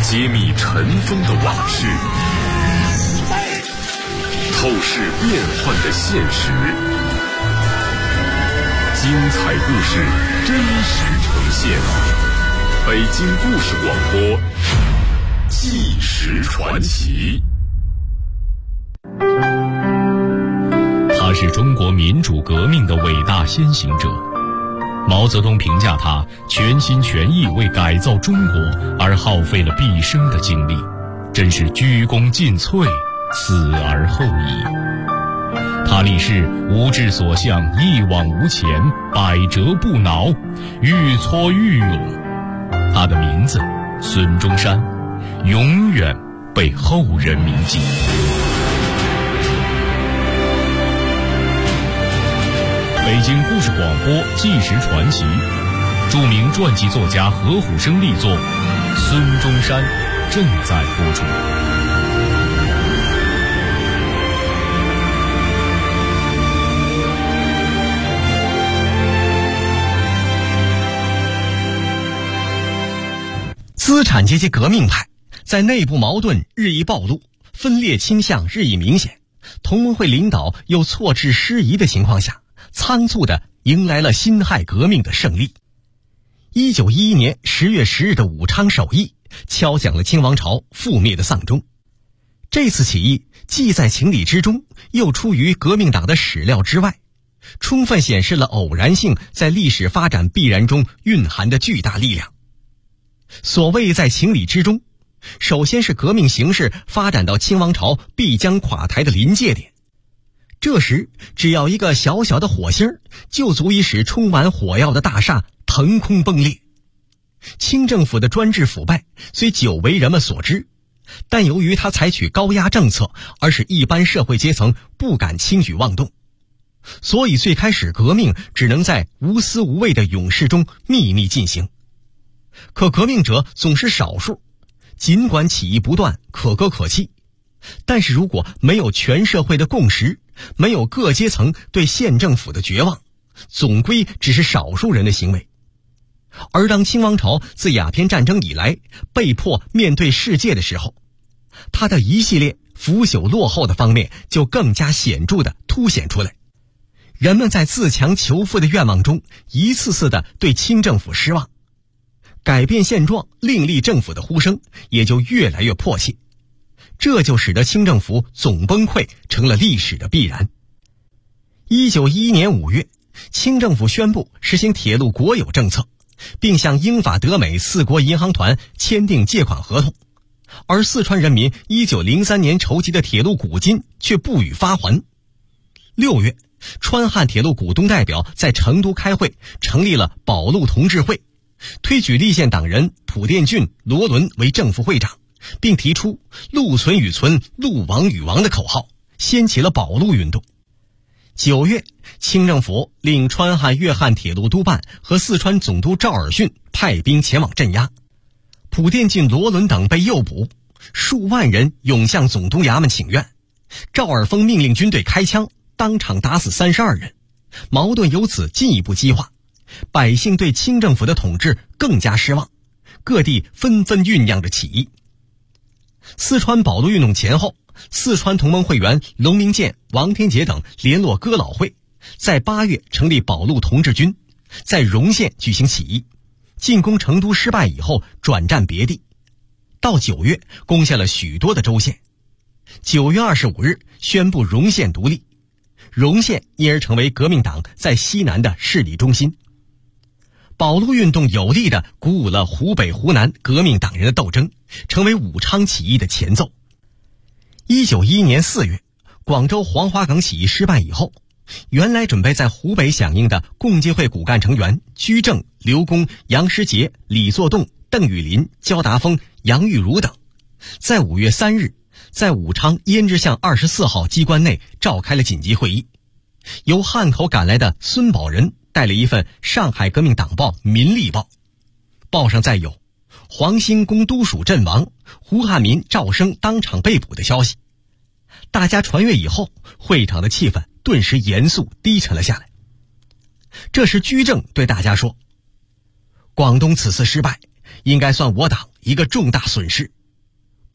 揭秘尘封的往事，透视变幻的现实。精彩故事真实呈现，北京故事广播纪实传奇。 他是中国民主革命的伟大先行者。毛泽东评价他全心全意为改造中国而耗费了毕生的精力，真是鞠躬尽瘁，死而后已。他立誓无志所向，一往无前，百折不挠，愈挫愈勇。他的名字孙中山永远被后人铭记。北京故事广播纪实传奇，著名传记作家何虎生力作《孙中山》正在播出。 资产阶级革命派在内部矛盾日益暴露，分裂倾向日益明显，同盟会领导又错置失仪的情况下，仓促地迎来了辛亥革命的胜利。1911年10月10日的武昌首义敲响了清王朝覆灭的丧钟。这次起义既在情理之中，又出于革命党的始料之外，充分显示了偶然性在历史发展必然中蕴含的巨大力量。所谓在情理之中，首先是革命形势发展到清王朝必将垮台的临界点。这时只要一个小小的火星，就足以使充满火药的大厦腾空崩裂。清政府的专制腐败虽久为人们所知，但由于他采取高压政策，而使一般社会阶层不敢轻举妄动，所以最开始革命只能在无私无畏的勇士中秘密进行。可革命者总是少数，尽管起义不断，可歌可泣，但是如果没有全社会的共识，没有各阶层对县政府的绝望，总归只是少数人的行为。而当清王朝自鸦片战争以来被迫面对世界的时候，他的一系列腐朽落后的方面就更加显著地凸显出来。人们在自强求富的愿望中一次次地对清政府失望，改变现状另立政府的呼声也就越来越迫切，这就使得清政府总崩溃成了历史的必然。1911年5月，清政府宣布实行铁路国有政策，并向英法德美4国银行团签订借款合同，而四川人民1903年筹集的铁路股金却不予发还。6月，川汉铁路股东代表在成都开会，成立了保路同志会，推举立宪党人蒲殿俊、罗伦为正副会长，并提出路存与存，路亡与亡的口号，掀起了保路运动。9月，清政府令川汉粤汉铁路督办和四川总督赵尔巽派兵前往镇压，蒲殿俊、罗伦等被诱捕，数万人涌向总督衙门请愿，赵尔丰命令军队开枪，当场打死32人，矛盾由此进一步激化，百姓对清政府的统治更加失望，各地纷纷酝酿着起义。四川保路运动前后，四川同盟会员龙明建、王天杰等联络哥老会，在8月成立保路同志军，在荣县举行起义，进攻成都失败以后转战别地，到9月攻下了许多的州县。9月25日宣布荣县独立，荣县因而成为革命党在西南的势力中心。保路运动有力地鼓舞了湖北、湖南革命党人的斗争，成为武昌起义的前奏。1911年4月，广州黄花岗起义失败以后，原来准备在湖北响应的共济会骨干成员居正、刘公、杨师杰、李作栋、邓雨林、焦达峰、杨玉茹等，在5月3日在武昌胭脂巷24号机关内召开了紧急会议。由汉口赶来的孙宝仁带了一份上海革命党报《民力报》，报上载有黄兴公都署阵亡，胡汉民、赵生当场被捕的消息。大家传阅以后，会场的气氛顿时严肃低沉了下来。这时居正对大家说，广东此次失败应该算我党一个重大损失，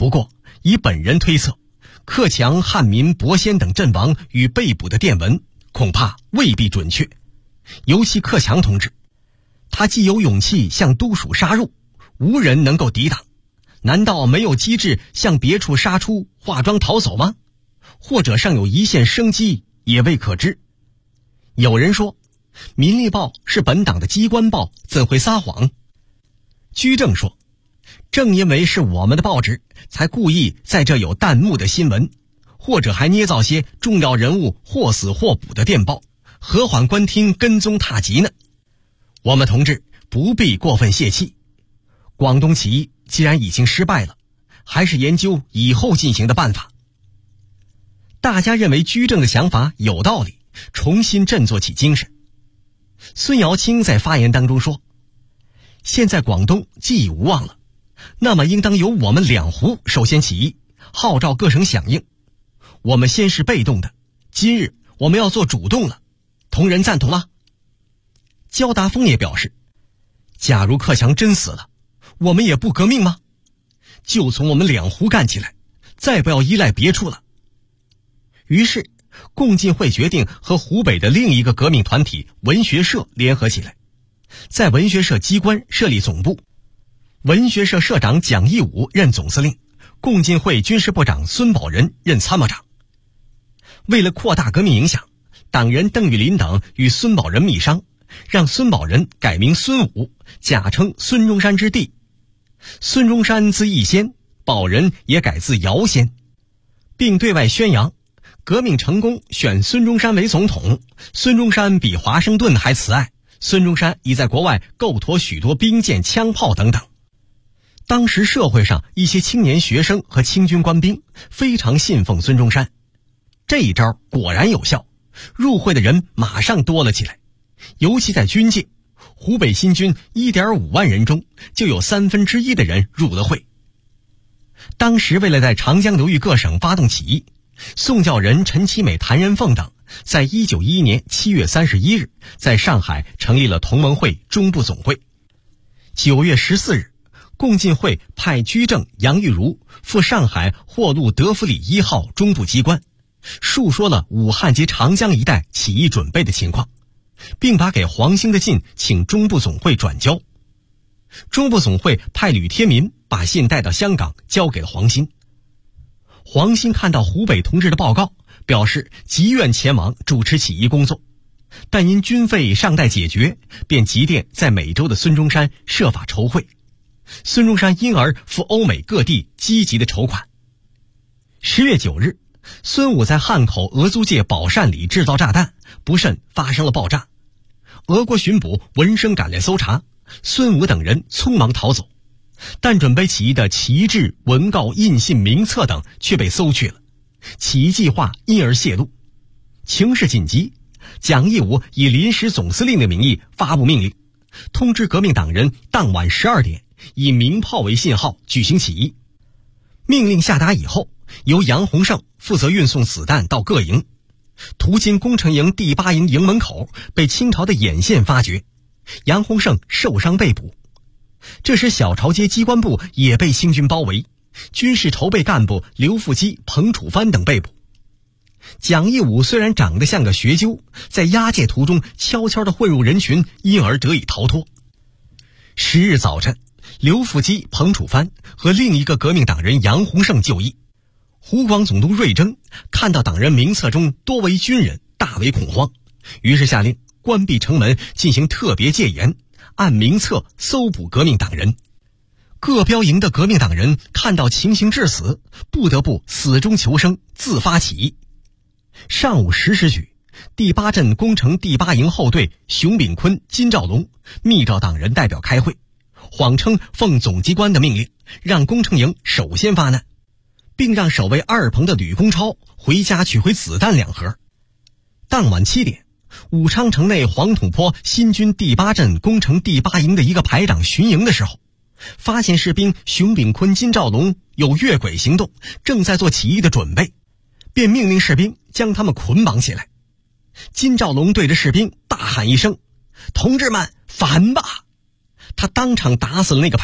不过以本人推测，克强、汉民、伯先等阵亡与被捕的电文恐怕未必准确。尤其克强同志，他既有勇气向都署杀入，无人能够抵挡，难道没有机智向别处杀出，化妆逃走吗？或者尚有一线生机，也未可知。有人说，民力报是本党的机关报，怎会撒谎？居正说，正因为是我们的报纸，才故意在这有弹幕的新闻，或者还捏造些重要人物或死或捕的电报，何缓观听跟踪踏疾呢？我们同志不必过分泄气，广东起义既然已经失败了，还是研究以后进行的办法。大家认为居正的想法有道理，重新振作起精神。孙瑶卿在发言当中说，现在广东既已无望了，那么应当由我们两湖首先起义，号召各省响应。我们先是被动的，今日我们要做主动了，同仁赞同吗？焦达峰也表示，假如克强真死了，我们也不革命吗？就从我们两湖干起来，再不要依赖别处了。于是共进会决定和湖北的另一个革命团体文学社联合起来，在文学社机关设立总部，文学社社长蒋义武任总司令，共进会军事部长孙宝仁任参谋长。为了扩大革命影响，党人邓玉林等与孙宝仁密商，让孙宝仁改名孙武，假称孙中山之弟。孙中山字逸仙，宝仁也改字尧仙，并对外宣扬革命成功选孙中山为总统，孙中山比华盛顿还慈爱，孙中山已在国外购妥许多兵舰枪炮等等。当时社会上一些青年学生和清军官兵非常信奉孙中山，这一招果然有效，入会的人马上多了起来。尤其在军界，湖北新军 1.5 万人中就有1/3的人入了会。当时为了在长江流域各省发动起义，宋教仁、陈其美、谭仁凤等在1911年7月31日在上海成立了同盟会中部总会。9月14日，共进会派居正、杨玉如赴上海霍路德弗里1号中部机关，述说了武汉及长江一带起义准备的情况，并把给黄兴的信请中部总会转交。中部总会派吕天民把信带到香港，交给了黄兴。黄兴看到湖北同志的报告，表示极愿前往主持起义工作，但因军费尚待解决，便急电在美洲的孙中山设法筹会。孙中山因而赴欧美各地积极的筹款。10月9日，孙武在汉口俄租界宝善里制造炸弹，不慎发生了爆炸。俄国巡捕闻声赶来搜查，孙武等人匆忙逃走，但准备起义的旗帜、文告、印信、名册等却被搜去了，起义计划因而泄露。情势紧急，蒋义武以临时总司令的名义发布命令，通知革命党人当晚12点以鸣炮为信号举行起义。命令下达以后，由杨洪胜负责运送子弹到各营，途经工程营第8营营门口，被清朝的眼线发觉，杨洪胜受伤被捕。这时小朝街机关部也被清军包围，军事筹备干部刘复基、彭楚藩等被捕。蒋义武虽然长得像个学究，在押解途中悄悄地混入人群，因而得以逃脱。10日早晨，刘复基、彭楚藩和另一个革命党人杨洪胜就义。湖广总督瑞征看到党人名册中多为军人，大为恐慌，于是下令关闭城门，进行特别戒严，按名册搜捕革命党人。各标营的革命党人看到情形致死，不得不死中求生，自发起义。上午10时许，第8镇工程第8营后队熊秉坤、金兆龙密召党人代表开会，谎称奉总机关的命令，让工程营首先发难，并让守卫2棚的吕公超回家取回子弹2盒。当晚7点，武昌城内黄土坡新军第8镇工程第8营的一个排长巡营的时候，发现士兵熊秉坤、金兆龙有越轨行动，正在做起义的准备，便命令士兵将他们捆绑起来。金兆龙对着士兵大喊一声：“同志们，反吧！”他当场打死了那个排长，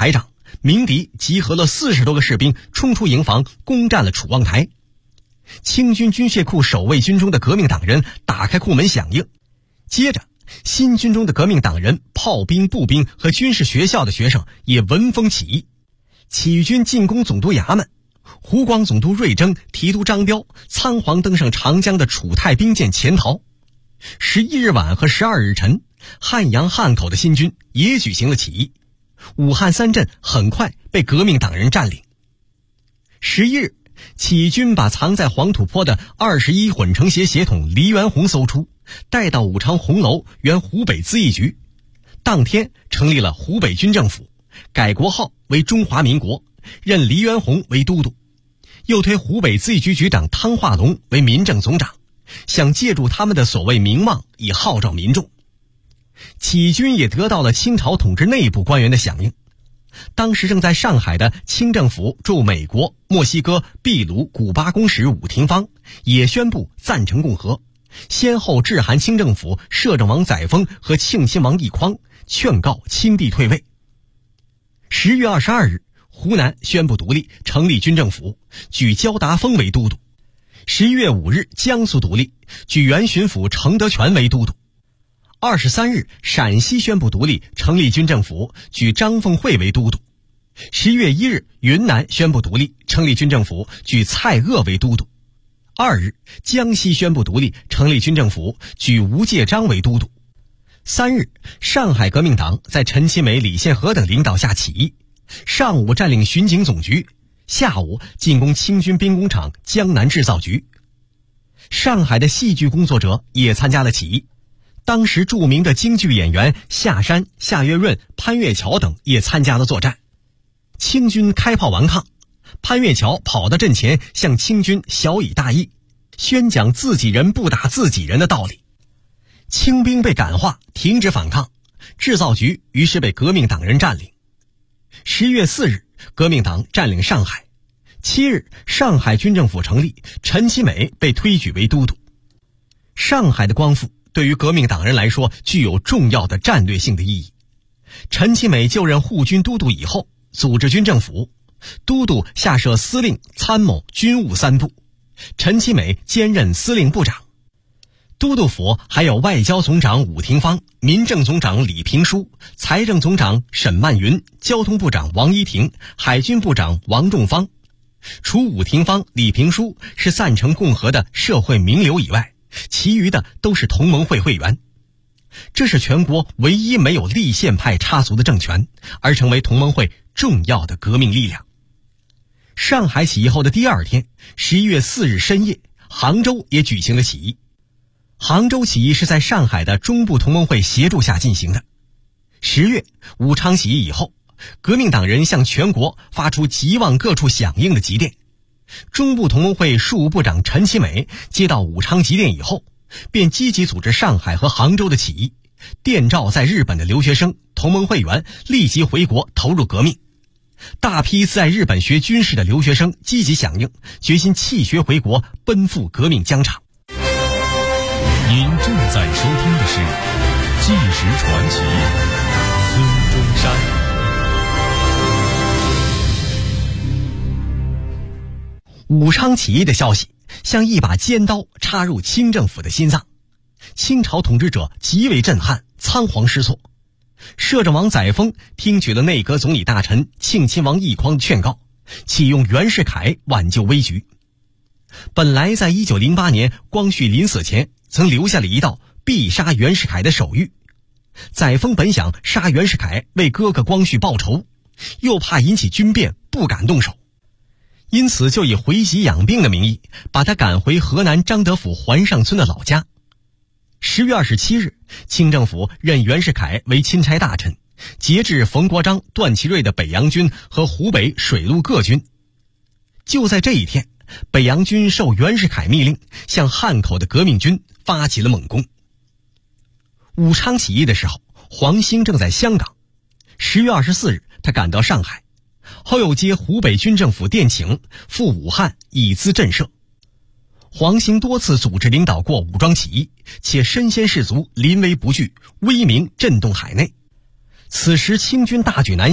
鸣笛集合了40多个士兵冲出营房，攻占了楚望台。清军军械库守卫军中的革命党人打开库门响应，接着新军中的革命党人、炮兵、步兵和军事学校的学生也闻风起义。起义军进攻总督衙门，湖广总督瑞征、提督张彪仓皇登上长江的楚泰兵舰潜逃。11日晚和12日晨，汉阳、汉口的新军也举行了起义，武汉3镇很快被革命党人占领。11日，起义军把藏在黄土坡的21混成协协统黎元洪搜出，带到武昌红楼原湖北咨议局，当天成立了湖北军政府，改国号为中华民国，任黎元洪为都督，又推湖北咨议局局长汤化龙为民政总长，想借助他们的所谓名望以号召民众。起义军也得到了清朝统治内部官员的响应。当时正在上海的清政府驻美国、墨西哥、秘鲁、古巴公使伍廷芳也宣布赞成共和，先后致函清政府摄政王载沣和庆亲王奕匡，劝告清帝退位。10月22日，湖南宣布独立，成立军政府，举焦达峰为都督。11月5日，江苏独立，举原巡抚程德全为都督。23日，陕西宣布独立，成立军政府，举张凤会为都督。11月1日，云南宣布独立，成立军政府，举蔡锷为都督。2日，江西宣布独立，成立军政府，举吴介章为都督。3日，上海革命党在陈其美、李宪和等领导下起义，上午占领巡警总局，下午进攻清军兵工厂江南制造局。上海的戏剧工作者也参加了起义，当时著名的京剧演员夏山、夏月润、潘月桥等也参加了作战。清军开炮顽抗，潘月桥跑到阵前向清军小以大义，宣讲自己人不打自己人的道理。清兵被感化，停止反抗，制造局于是被革命党人占领。10月4日，革命党占领上海。7日，上海军政府成立，陈其美被推举为都督。上海的光复对于革命党人来说具有重要的战略性的意义。陈其美就任护军都督以后，组织军政府，都督下设司令、参谋、军务3部，陈其美兼任司令部长。都督府还有外交总长伍廷芳、民政总长李平书、财政总长沈曼云、交通部长王一亭、海军部长王仲方。除伍廷芳、李平书是赞成共和的社会名流以外，其余的都是同盟会会员。这是全国唯一没有立宪派插足的政权，而成为同盟会重要的革命力量。上海起义后的第2天，11月4日深夜，杭州也举行了起义。杭州起义是在上海的中部同盟会协助下进行的。10月，武昌起义以后，革命党人向全国发出急望各处响应的急电。中部同盟会庶务部长陈其美接到武昌急电以后，便积极组织上海和杭州的起义，电召在日本的留学生、同盟会员立即回国投入革命。大批在日本学军事的留学生积极响应，决心弃学回国，奔赴革命疆场。 您正在收听的是《纪实传奇》，孙中山。 武昌起义的消息像一把尖刀插入清政府的心脏，清朝统治者极为震撼，仓皇失措。摄政王载沣听取了内阁总理大臣庆亲王奕匡的劝告，启用袁世凯挽救危局。本来在1908年光绪临死前曾留下了一道必杀袁世凯的手谕，载沣本想杀袁世凯为哥哥光绪报仇，又怕引起军变，不敢动手，因此就以回籍养病的名义把他赶回河南张德府环上村的老家。10月27日，清政府任袁世凯为钦差大臣，节制冯国璋、段祺瑞的北洋军和湖北水陆各军。就在这一天，北洋军受袁世凯密令，向汉口的革命军发起了猛攻。武昌起义的时候，黄兴正在香港。10月24日，他赶到上海，后又接湖北军政府电请，赴武汉以资震慑。黄兴多次组织领导过武装起义，且身先士卒，临危不惧，威名震动海内。此时清军大举南下，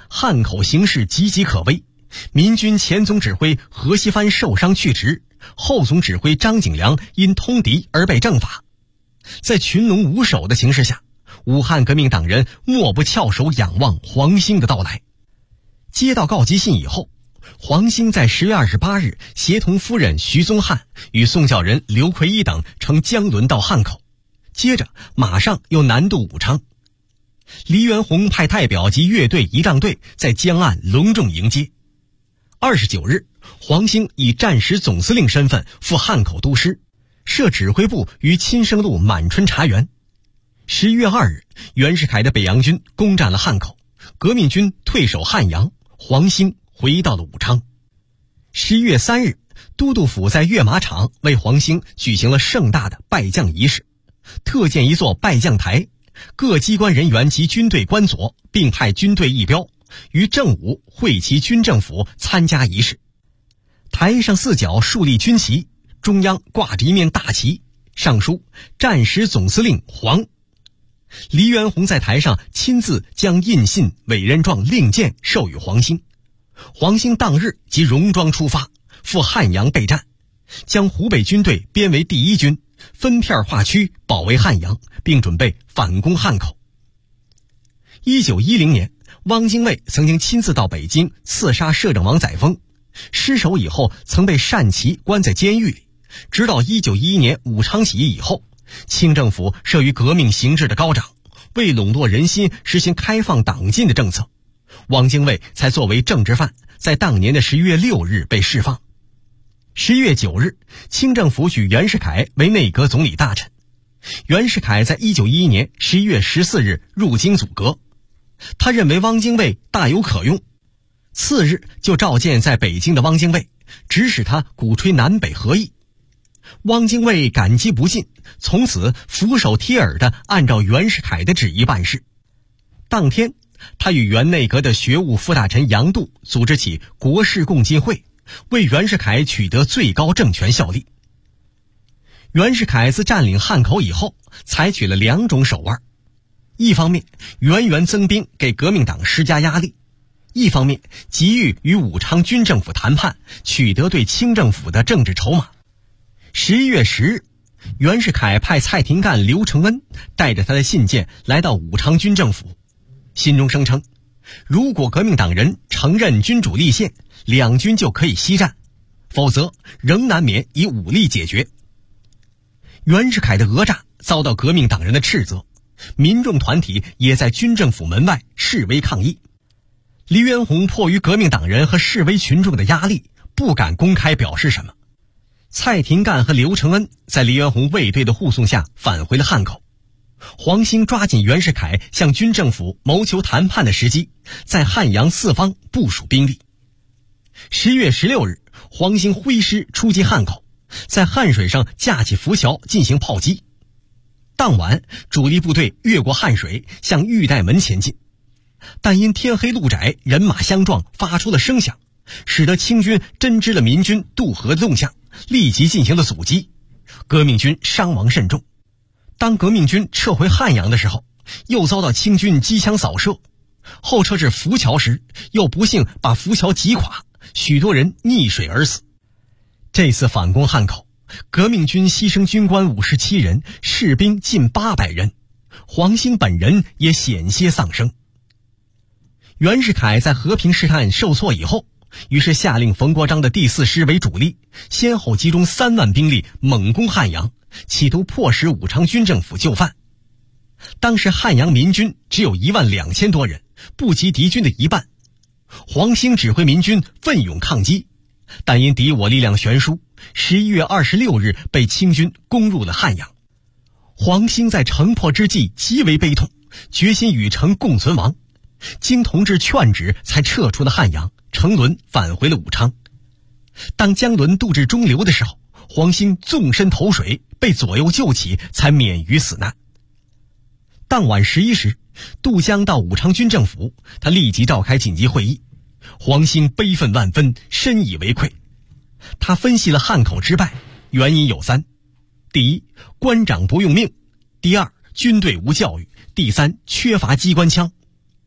汉口形势岌岌可危，民军前总指挥何锡藩受伤去职，后总指挥张景良因通敌而被正法。在群龙无首的形势下，武汉革命党人莫不翘首仰望黄兴的到来。接到告急信以后，黄兴在10月28日协同夫人徐宗汉与宋教仁刘奎一等乘江轮到汉口，接着马上又南渡武昌。黎元洪派代表及乐队仪仗队在江岸隆重迎接。29日，黄兴以战时总司令身份赴汉口督师，设指挥部于亲生路满春茶园。11月2日，袁世凯的北洋军攻占了汉口，革命军退守汉阳，黄兴回到了武昌。11月3日，都督府在阅马场为黄兴举行了盛大的拜将仪式，特建一座拜将台，各机关人员及军队官佐并派军队义标于正午会齐军政府参加仪式。台上4角竖立军旗，中央挂着一面大旗，上书战时总司令黄。黎元洪在台上亲自将印信、委任状、令箭授予黄兴。黄兴当日即戎装出发，赴汉阳备战，将湖北军队编为第1军，分片划区保卫汉阳，并准备反攻汉口。1910年，汪精卫曾经亲自到北京刺杀摄政王载沣，失手以后曾被单骑关在监狱里，直到1911年武昌起义以后，清政府慑于革命形势的高涨，为笼络人心实行开放党禁的政策，汪精卫才作为政治犯在当年的11月6日被释放。11月9日，清政府举袁世凯为内阁总理大臣。袁世凯在1911年11月14日入京组阁，他认为汪精卫大有可用，次日就召见在北京的汪精卫，指使他鼓吹南北合议。汪精卫感激不尽，从此俯首帖耳地按照袁世凯的旨意办事。当天，他与原内阁的学务副大臣杨度组织起国事共进会，为袁世凯取得最高政权效力。袁世凯自占领汉口以后，采取了2种手腕，一方面源源增兵给革命党施加压力，一方面急于与武昌军政府谈判，取得对清政府的政治筹码。11月10日，袁世凯派蔡廷干、刘承恩带着他的信件来到武昌军政府，信中声称，如果革命党人承认君主立宪，两军就可以息战，否则仍难免以武力解决。袁世凯的讹诈遭到革命党人的斥责，民众团体也在军政府门外示威抗议。黎元洪迫于革命党人和示威群众的压力，不敢公开表示什么。蔡廷干和刘承恩在黎元洪卫队的护送下返回了汉口。黄兴抓紧袁世凯向军政府谋求谈判的时机，在汉阳四方部署兵力。10月16日，黄兴挥师出击汉口，在汉水上架起浮桥进行炮击。当晚，主力部队越过汉水向玉带门前进，但因天黑路窄，人马相撞发出了声响，使得清军侦知了民军渡河的动向，立即进行了阻击，革命军伤亡甚重。当革命军撤回汉阳的时候，又遭到清军机枪扫射，后撤至浮桥时，又不幸把浮桥击垮，许多人溺水而死。这次反攻汉口，革命军牺牲军官57人，士兵近800人，黄兴本人也险些丧生。袁世凯在和平试探受挫以后，于是下令冯国璋的第4师为主力，先后集中3万兵力猛攻汉阳，企图迫使武昌军政府就范。当时汉阳民军只有12000多人，不及敌军的一半。黄兴指挥民军奋勇抗击，但因敌我力量悬殊，11月26日被清军攻入了汉阳。黄兴在城破之际极为悲痛，决心与城共存亡。经同志劝止，才撤出了汉阳，乘轮返回了武昌。当江轮渡至中流的时候，黄兴纵身投水，被左右救起，才免于死难。当晚11时，渡江到武昌军政府，他立即召开紧急会议。黄兴悲愤万分，深以为愧。他分析了汉口之败，原因有3：第一，官长不用命；第二，军队无教育；第三，缺乏机关枪。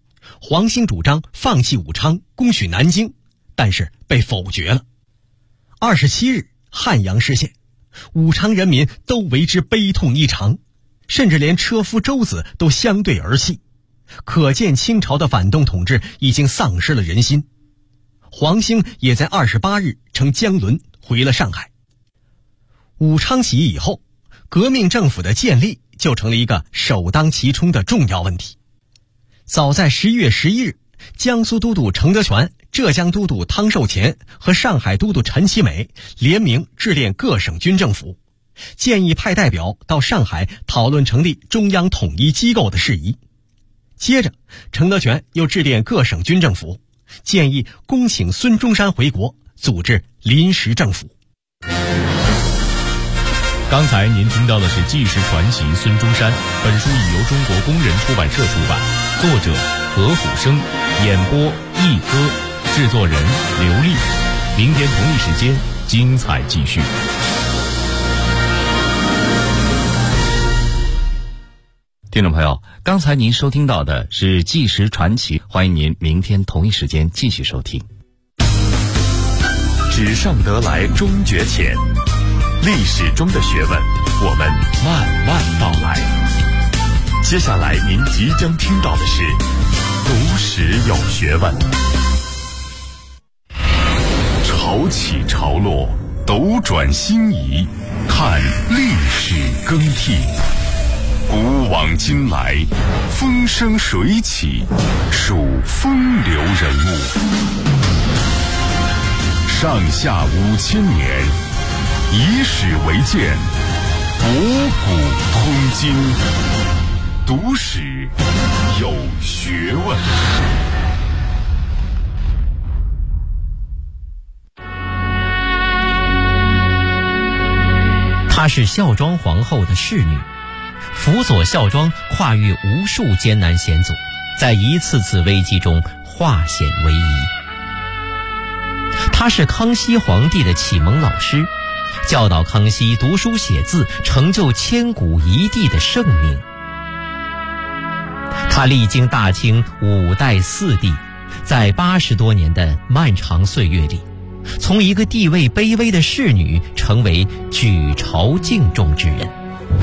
黄兴主张放弃武昌，攻取南京，但是被否决了。27日，汉阳失陷，武昌人民都为之悲痛异常，甚至连车夫周子都相对而泣，可见清朝的反动统治已经丧失了人心。黄兴也在28日乘江轮回了上海。武昌起义以后，革命政府的建立就成了一个首当其冲的重要问题。早在11月11日，江苏都督程德全、浙江都督汤寿乾和上海都督陈其美联名致电各省军政府，建议派代表到上海讨论成立中央统一机构的事宜。接着，程德全又致电各省军政府，建议恭请孙中山回国，组织临时政府。 刚才您听到的是纪实传奇孙中山，本书已由中国工人出版社出版，作者何虎生，演播一哥，制作人刘丽。明天同一时间精彩继续。 听众朋友，刚才您收听到的是纪实传奇，欢迎您明天同一时间继续收听。 纸上得来终觉浅，历史中的学问，我们慢慢道来。接下来您即将听到的是读史有学问。潮起潮落，斗转星移，看历史更替。古往今来，风生水起，数风流人物。上下5000年，以史为鉴，博古通今。读史有学问。 她是孝庄皇后的侍女，辅佐孝庄跨越无数艰难险阻，在一次次危机中化险为夷。她是康熙皇帝的启蒙老师，教导康熙读书写字，成就千古一帝的圣明。她历经大清5代4帝，在80多年的漫长岁月里，从一个地位卑微的侍女成为举朝敬重之人。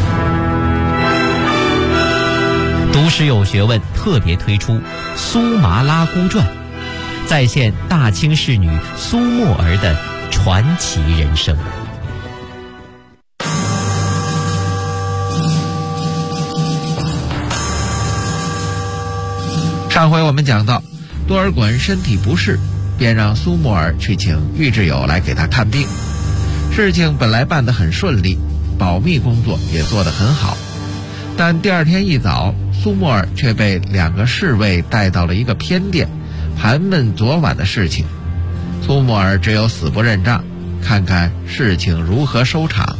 读史有学问特别推出《苏麻拉姑传》，再现大清侍女苏沫儿的传奇人生。 上回我们讲到，多尔衮身体不适，便让苏沫儿去请尉志友来给他看病。事情本来办得很顺利，保密工作也做得很好，但第二天一早，苏沫儿却被2个侍卫带到了一个偏殿，盘问昨晚的事情。苏沫儿只有死不认账，看看事情如何收场。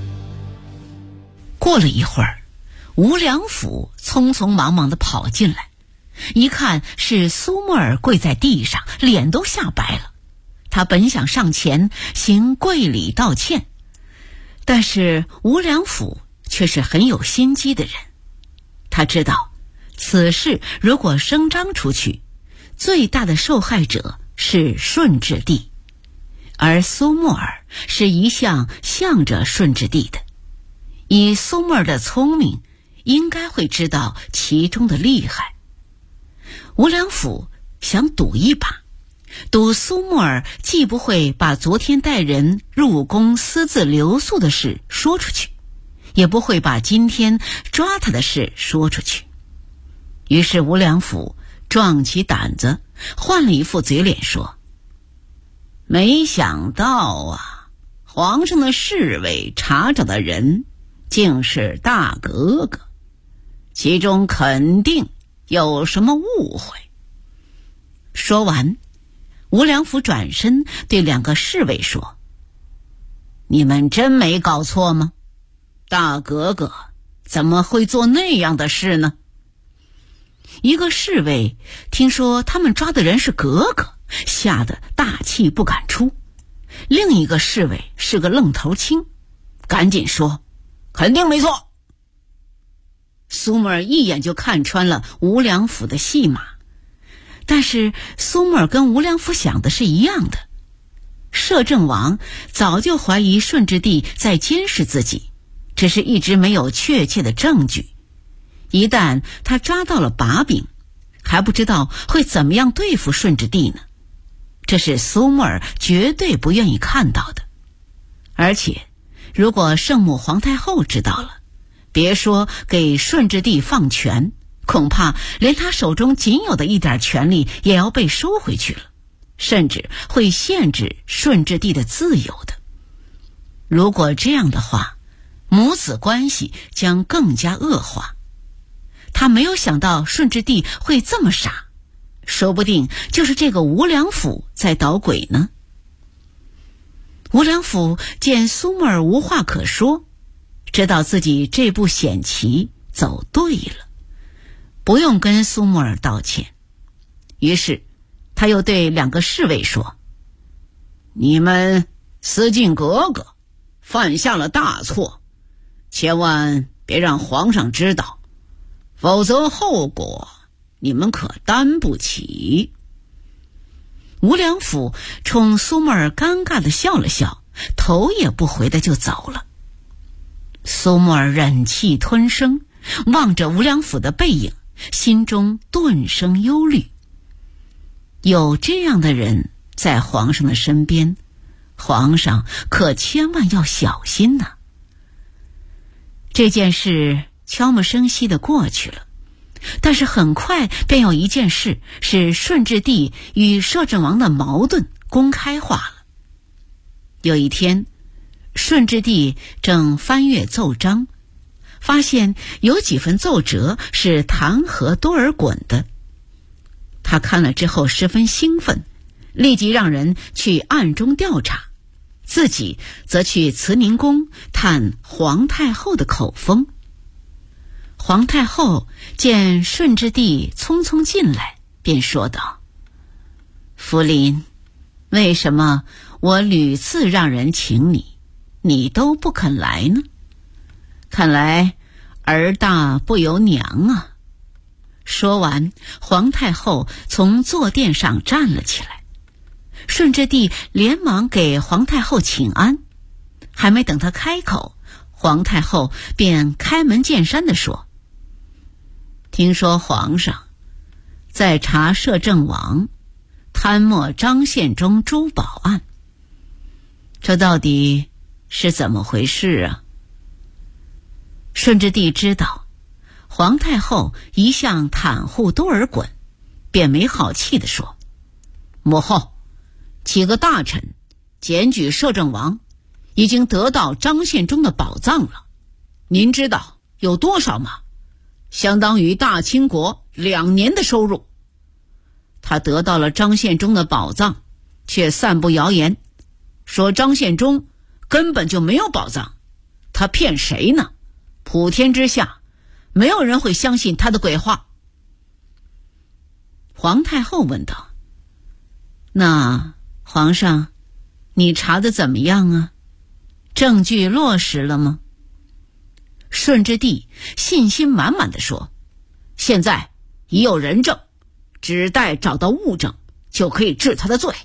过了一会儿，吴良辅匆匆忙忙地跑进来，一看是苏沫儿跪在地上，脸都吓白了。他本想上前行跪礼道歉，但是吴良辅却是很有心机的人。他知道此事如果声张出去，最大的受害者是顺治帝，而苏沫儿是一向向着顺治帝的，以苏沫儿的聪明，应该会知道其中的厉害。吴良辅想赌一把，赌苏沫儿既不会把昨天带人入宫私自留宿的事说出去，也不会把今天抓他的事说出去。于是吴良辅壮起胆子，换了一副嘴脸说：没想到啊，皇上的侍卫查找的人竟是大格格，其中肯定有什么误会。说完，吴良辅转身对2个侍卫说：你们真没搞错吗？大格格怎么会做那样的事呢？一个侍卫听说他们抓的人是格格，吓得大气不敢出。另一个侍卫是个愣头青，赶紧说：肯定没错。苏沫儿一眼就看穿了吴良辅的戏码， 但是苏木尔跟吴良辅想的是一样的，摄政王早就怀疑顺治帝在监视自己，只是一直没有确切的证据。一旦他抓到了把柄，还不知道会怎么样对付顺治帝呢。这是苏木尔绝对不愿意看到的。而且如果圣母皇太后知道了，别说给顺治帝放权，恐怕连他手中仅有的一点权力也要被收回去了，甚至会限制顺治帝的自由的。如果这样的话，母子关系将更加恶化。他没有想到顺治帝会这么傻，说不定就是这个吴良辅在捣鬼呢。吴良辅见苏木尔无话可说，知道自己这步险棋走对了，不用跟苏木尔道歉。于是他又对2个侍卫说：你们思进格格犯下了大错，千万别让皇上知道，否则后果你们可担不起。吴良辅冲苏木尔尴尬地笑了笑，头也不回的就走了。苏木尔忍气吞声，望着吴良辅的背影，心中顿生忧虑。有这样的人在皇上的身边，皇上可千万要小心呐。这件事悄无声息地过去了，但是很快便有一件事使顺治帝与摄政王的矛盾公开化了。有一天，顺治帝正翻阅奏章，发现有几份奏折是弹劾多尔衮的。他看了之后十分兴奋，立即让人去暗中调查，自己则去慈宁宫探皇太后的口风。皇太后见顺治帝匆匆进来，便说道：福临，为什么我屡次让人请你，你都不肯来呢？看来儿大不由娘啊。说完，皇太后从坐垫上站了起来。顺治帝连忙给皇太后请安，还没等他开口，皇太后便开门见山地说：听说皇上在查摄政王贪没张献忠珠宝案，这到底是怎么回事啊？顺治帝知道皇太后一向袒护多尔衮，便没好气地说：母后，几个大臣检举摄政王已经得到张献忠的宝藏了，您知道有多少吗？相当于大清国2年的收入。他得到了张献忠的宝藏，却散布谣言，说张献忠根本就没有宝藏，他骗谁呢？普天之下没有人会相信他的鬼话。皇太后问道：那皇上，你查得怎么样啊？证据落实了吗？顺治帝信心满满地说：现在已有人证，只待找到物证就可以治他的罪。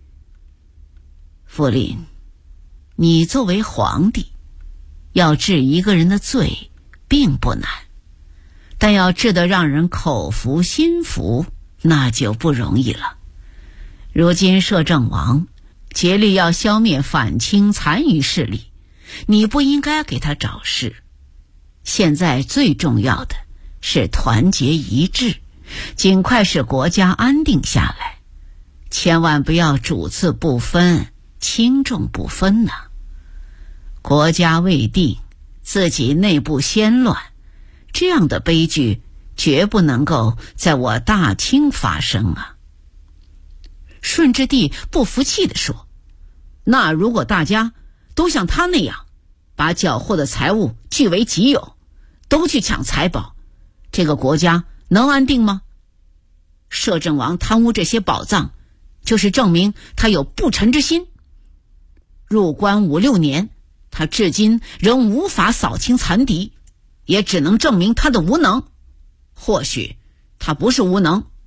福临，你作为皇帝，要治一个人的罪并不难，但要治得让人口服心服，那就不容易了。如今摄政王竭力要消灭反清残余势力，你不应该给他找事。现在最重要的是团结一致，尽快使国家安定下来，千万不要主次不分，轻重不分呐。国家未定，自己内部先乱，这样的悲剧绝不能够在我大清发生啊。顺治帝不服气地说：那如果大家都像他那样，把缴获的财物据为己有，都去抢财宝，这个国家能安定吗？摄政王贪污这些宝藏，就是证明他有不臣之心。入关5、6年，他至今仍无法扫清残敌，也只能证明他的无能。或许他不是无能，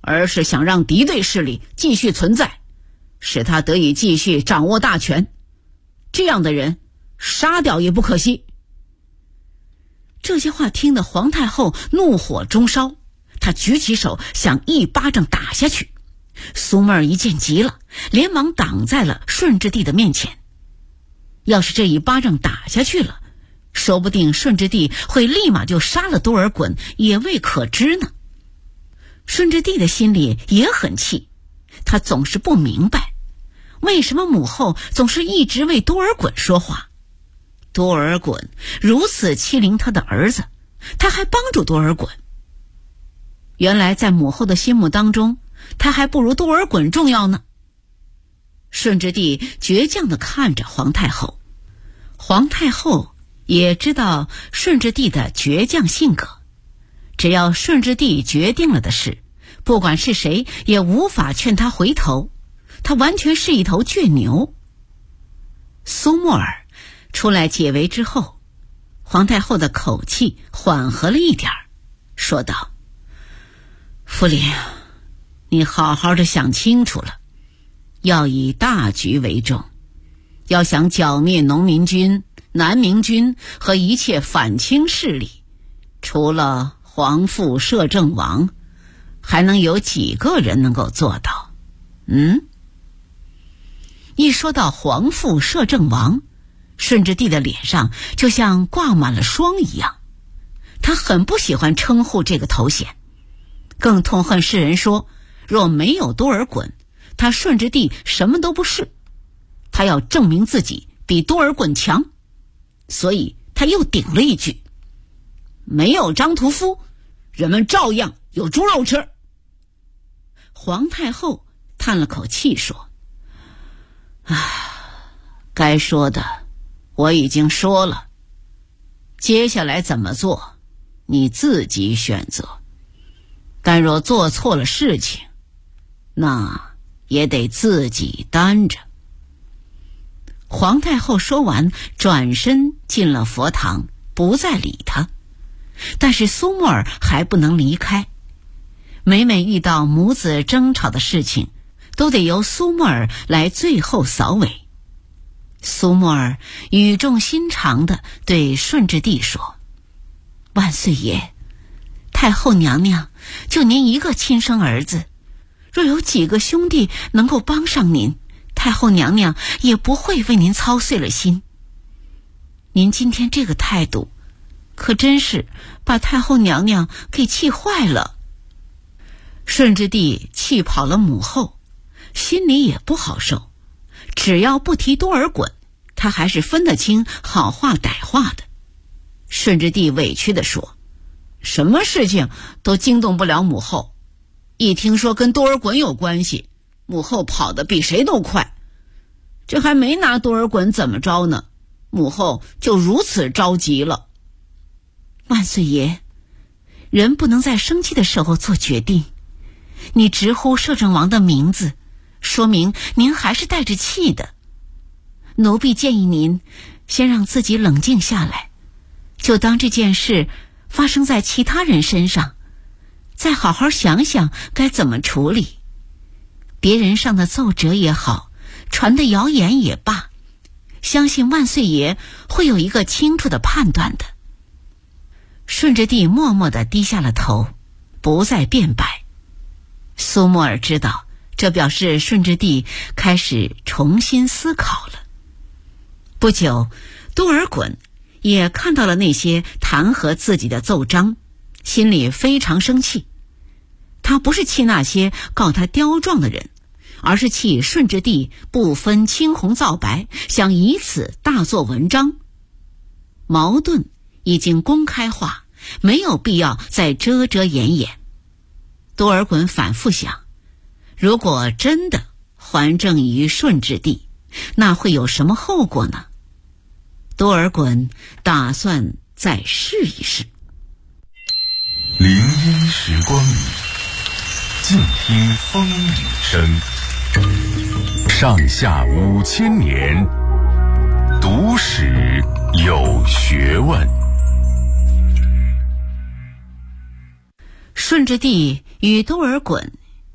而是想让敌对势力继续存在，使他得以继续掌握大权。这样的人杀掉也不可惜。这些话听得皇太后怒火中烧，她举起手想一巴掌打下去。苏沫儿一见急了，连忙挡在了顺治帝的面前。要是这一巴掌打下去了，说不定顺治帝会立马就杀了多尔衮，也未可知呢。顺治帝的心里也很气，他总是不明白，为什么母后总是一直为多尔衮说话。多尔衮如此欺凌他的儿子，他还帮助多尔衮。原来在母后的心目当中，他还不如多尔衮重要呢。顺治帝倔强地看着皇太后，皇太后也知道顺治帝的倔强性格，只要顺治帝决定了的事，不管是谁也无法劝他回头，他完全是一头倔牛。苏沫儿出来解围之后，皇太后的口气缓和了一点，说道：福临，你好好的想清楚了，要以大局为重，要想剿灭农民军、南明军和一切反清势力，除了皇父摄政王，还能有几个人能够做到？一说到皇父摄政王，顺治帝的脸上就像挂满了霜一样，他很不喜欢称呼这个头衔，更痛恨世人说若没有多尔衮，他顺治帝什么都不是。他要证明自己比多尔衮强，所以他又顶了一句：没有张屠夫，人们照样有猪肉吃。皇太后叹了口气说：该说的我已经说了，接下来怎么做你自己选择，但若做错了事情，那也得自己担着。皇太后说完，转身进了佛堂，不再理他。但是苏沫儿还不能离开，每遇到母子争吵的事情，都得由苏沫儿来最后扫尾。苏沫儿语重心长地对顺治帝说：万岁爷，太后娘娘就您一个亲生儿子，若有几个兄弟能够帮上您，太后娘娘也不会为您操碎了心。您今天这个态度，可真是把太后娘娘给气坏了。顺治帝气跑了母后，心里也不好受，只要不提多尔衮，他还是分得清好话歹话的。顺治帝委屈地说：什么事情都惊动不了母后，一听说跟多尔衮有关系，母后跑得比谁都快，这还没拿多尔衮怎么着呢，母后就如此着急了。万岁爷，人不能在生气的时候做决定，你直呼摄政王的名字，说明您还是带着气的。奴婢建议您先让自己冷静下来，就当这件事发生在其他人身上，再好好想想该怎么处理。别人上的奏折也好，传的谣言也罢，相信万岁爷会有一个清楚的判断的。顺治帝默默地低下了头，不再辩白。苏沫儿知道，这表示顺治帝开始重新思考了。不久，多尔衮也看到了那些弹劾自己的奏章，心里非常生气。他不是气那些告他刁状的人，而是气顺治帝不分青红皂白，想以此大做文章。矛盾已经公开化，没有必要再遮遮掩掩。多尔衮反复想，如果真的还政于顺治帝，那会有什么后果呢？多尔衮打算再试一试。 林荫时光里，静听风雨声。上下5000年，读史有学问。 顺治帝与多尔衮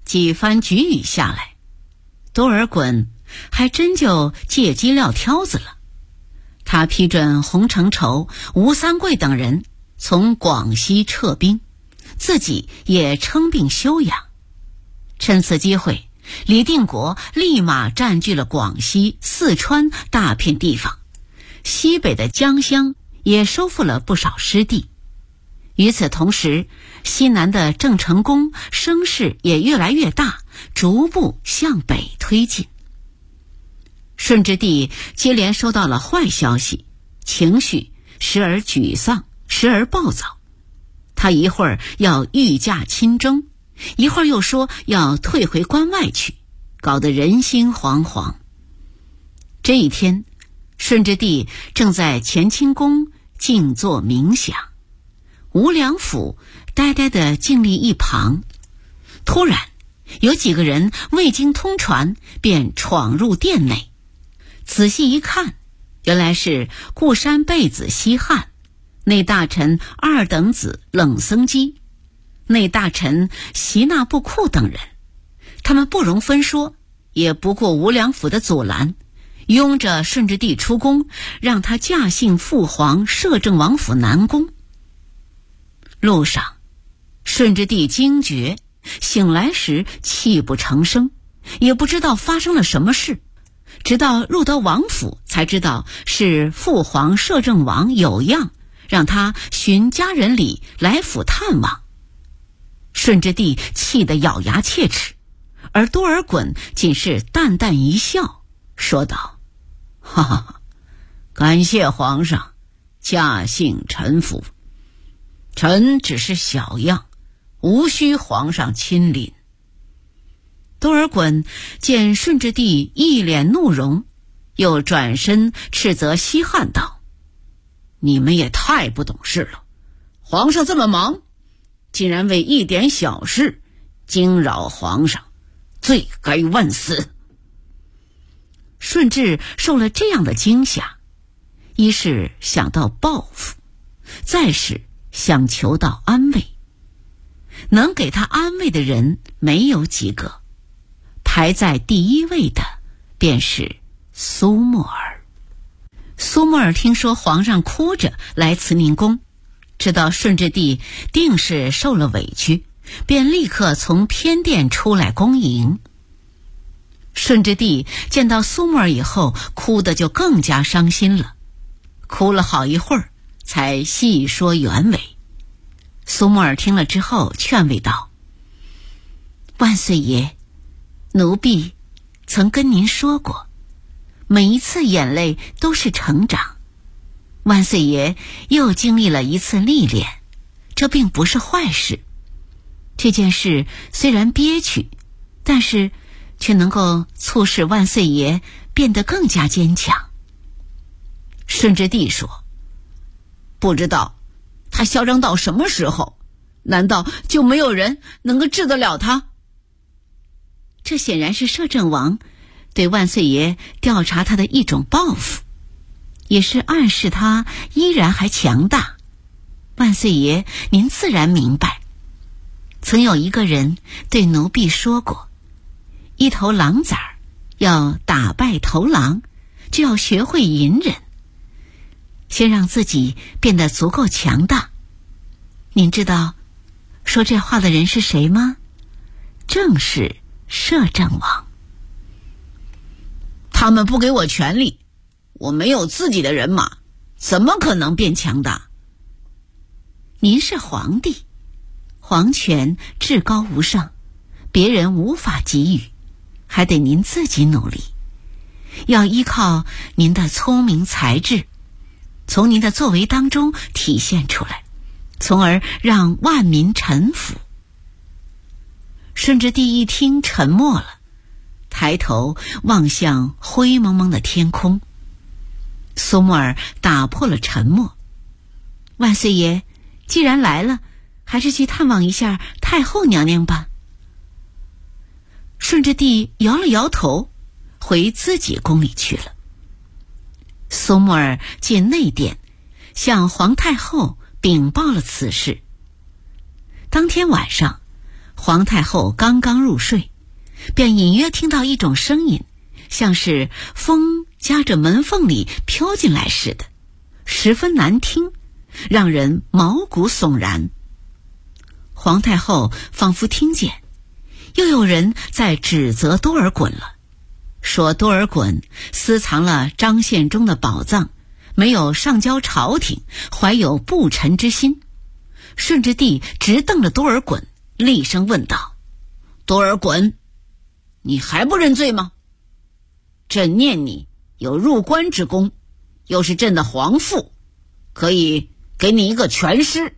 几番举语下来，多尔衮还真就借机撂挑子了。他批准洪承畴、吴三桂等人从广西撤兵，自己也称病休养。趁此机会，李定国立马占据了广西、四川大片地方，西北的江乡也收复了不少失地。与此同时，西南的郑成功声势也越来越大，逐步向北推进。顺治帝接连收到了坏消息，情绪时而沮丧，时而暴躁。他一会儿要御驾亲征，一会儿又说要退回关外去，搞得人心惶惶。这一天，顺治帝正在乾清宫静坐冥想，吴良辅呆呆地静立一旁。突然有几个人未经通传便闯入殿内，仔细一看，原来是固山贝子西汉、内大臣二等子冷僧基、内大臣席那布库等人。他们不容分说，也不顾吴良辅的阻拦，拥着顺治帝出宫，让他驾幸父皇摄政王府南宫。路上，顺治帝惊觉，醒来时泣不成声，也不知道发生了什么事。直到入得王府，才知道是父皇摄政王有恙，让他寻家人礼来府探望。顺治帝气得咬牙切齿，而多尔衮仅是淡淡一笑，说道：哈哈，感谢皇上驾幸臣府，臣只是小样，无需皇上亲临。多尔衮见顺治帝一脸怒容，又转身斥责西汉道：你们也太不懂事了，皇上这么忙，竟然为一点小事惊扰皇上，罪该万死。顺治受了这样的惊吓，一是想到报复，再是想求到安慰。能给他安慰的人没有几个，排在第一位的便是苏沫儿。苏沫儿听说皇上哭着来慈宁宫，知道顺治帝定是受了委屈，便立刻从偏殿出来恭迎。顺治帝见到苏沫儿以后，哭得就更加伤心了，哭了好一会儿才细说原委。苏沫儿听了之后劝慰道：万岁爷，奴婢曾跟您说过，每一次眼泪都是成长。万岁爷又经历了一次历练，这并不是坏事。这件事虽然憋屈，但是却能够促使万岁爷变得更加坚强。顺治帝说：不知道他嚣张到什么时候，难道就没有人能够治得了他？这显然是摄政王对万岁爷调查他的一种报复，也是暗示他依然还强大。万岁爷您自然明白，曾有一个人对奴婢说过，一头狼崽儿要打败头狼，就要学会隐忍，先让自己变得足够强大。您知道说这话的人是谁吗？正是摄政王。他们不给我权力，我没有自己的人马，怎么可能变强大？您是皇帝，皇权至高无上，别人无法给予，还得您自己努力，要依靠您的聪明才智，从您的作为当中体现出来，从而让万民臣服。顺治帝一听沉默了，抬头望向灰蒙蒙的天空。苏沫儿打破了沉默：万岁爷既然来了，还是去探望一下太后娘娘吧。顺治帝摇了摇头，回自己宫里去了。苏沫儿进内殿，向皇太后禀报了此事。当天晚上， 皇太后刚刚入睡，便隐约听到一种声音，像是风夹着门缝里飘进来似的，十分难听，让人毛骨悚然。皇太后仿佛听见又有人在指责多尔衮了，说多尔衮私藏了张献忠的宝藏，没有上交朝廷，怀有不臣之心。顺治帝直瞪着多尔衮，厉声问道：多尔衮，你还不认罪吗？朕念你有入关之功，又是朕的皇父，可以给你一个全尸。